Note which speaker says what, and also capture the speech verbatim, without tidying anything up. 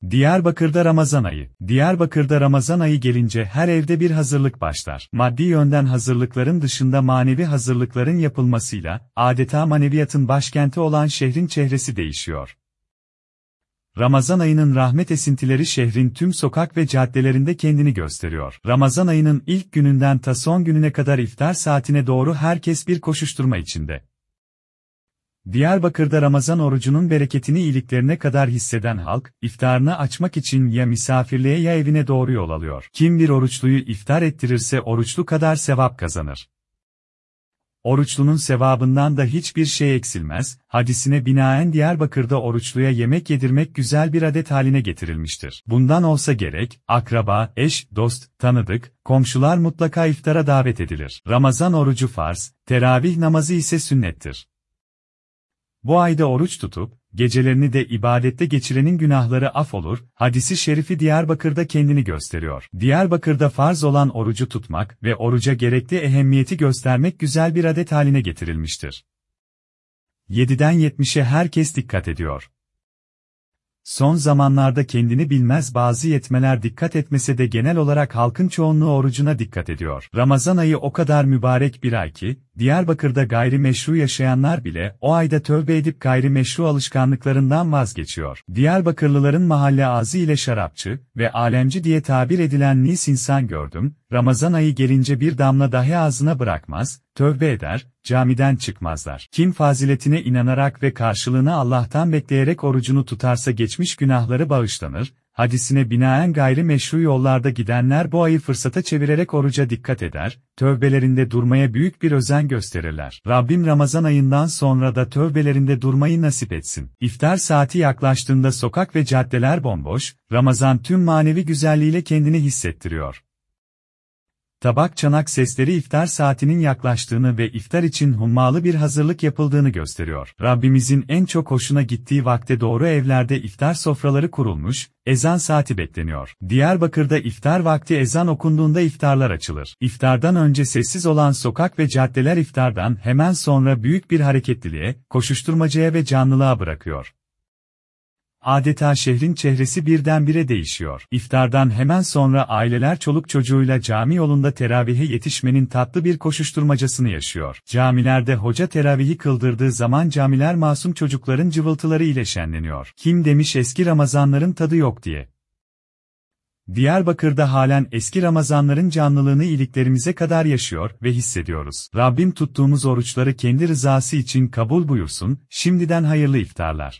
Speaker 1: Diyarbakır'da Ramazan ayı. Diyarbakır'da Ramazan ayı gelince her evde bir hazırlık başlar. Maddi yönden hazırlıkların dışında manevi hazırlıkların yapılmasıyla, adeta maneviyatın başkenti olan şehrin çehresi değişiyor. Ramazan ayının rahmet esintileri şehrin tüm sokak ve caddelerinde kendini gösteriyor. Ramazan ayının ilk gününden ta son gününe kadar iftar saatine doğru herkes bir koşuşturma içinde. Diyarbakır'da Ramazan orucunun bereketini iliklerine kadar hisseden halk, iftarını açmak için ya misafirliğe ya evine doğru yol alıyor. Kim bir oruçluyu iftar ettirirse oruçlu kadar sevap kazanır. Oruçlunun sevabından da hiçbir şey eksilmez, hadisine binaen Diyarbakır'da oruçluya yemek yedirmek güzel bir adet haline getirilmiştir. Bundan olsa gerek, akraba, eş, dost, tanıdık, komşular mutlaka iftara davet edilir. Ramazan orucu farz, teravih namazı ise sünnettir. Bu ayda oruç tutup, gecelerini de ibadette geçirenin günahları af olur, hadisi şerifi Diyarbakır'da kendini gösteriyor. Diyarbakır'da farz olan orucu tutmak ve oruca gerekli ehemmiyeti göstermek güzel bir adet haline getirilmiştir. yediden yetmişe herkes dikkat ediyor. Son zamanlarda kendini bilmez bazı yetmeler dikkat etmese de genel olarak halkın çoğunluğu orucuna dikkat ediyor. Ramazan ayı o kadar mübarek bir ay ki, Diyarbakır'da gayrimeşru yaşayanlar bile o ayda tövbe edip gayrimeşru alışkanlıklarından vazgeçiyor. Diyarbakırlıların mahalle ağzı ile şarapçı ve alemci diye tabir edilen nis insan gördüm, Ramazan ayı gelince bir damla dahi ağzına bırakmaz, tövbe eder, camiden çıkmazlar. Kim faziletine inanarak ve karşılığını Allah'tan bekleyerek orucunu tutarsa geçmiş günahları bağışlanır, hadisine binaen gayrimeşru yollarda gidenler bu ayı fırsata çevirerek oruca dikkat eder, tövbelerinde durmaya büyük bir özen gösterirler. Rabbim Ramazan ayından sonra da tövbelerinde durmayı nasip etsin. İftar saati yaklaştığında sokak ve caddeler bomboş, Ramazan tüm manevi güzelliğiyle kendini hissettiriyor. Tabak çanak sesleri iftar saatinin yaklaştığını ve iftar için hummalı bir hazırlık yapıldığını gösteriyor. Rabbimizin en çok hoşuna gittiği vakte doğru evlerde iftar sofraları kurulmuş, ezan saati bekleniyor. Diyarbakır'da iftar vakti ezan okunduğunda iftarlar açılır. İftardan önce sessiz olan sokak ve caddeler iftardan hemen sonra büyük bir hareketliliğe, koşuşturmacaya ve canlılığa bırakıyor. Adeta şehrin çehresi birdenbire değişiyor. İftardan hemen sonra aileler çoluk çocuğuyla cami yolunda teravihe yetişmenin tatlı bir koşuşturmacasını yaşıyor. Camilerde hoca teravihi kıldırdığı zaman camiler masum çocukların cıvıltıları ile şenleniyor. Kim demiş eski Ramazanların tadı yok diye. Diyarbakır'da halen eski Ramazanların canlılığını iliklerimize kadar yaşıyor ve hissediyoruz. Rabbim tuttuğumuz oruçları kendi rızası için kabul buyursun, şimdiden hayırlı iftarlar.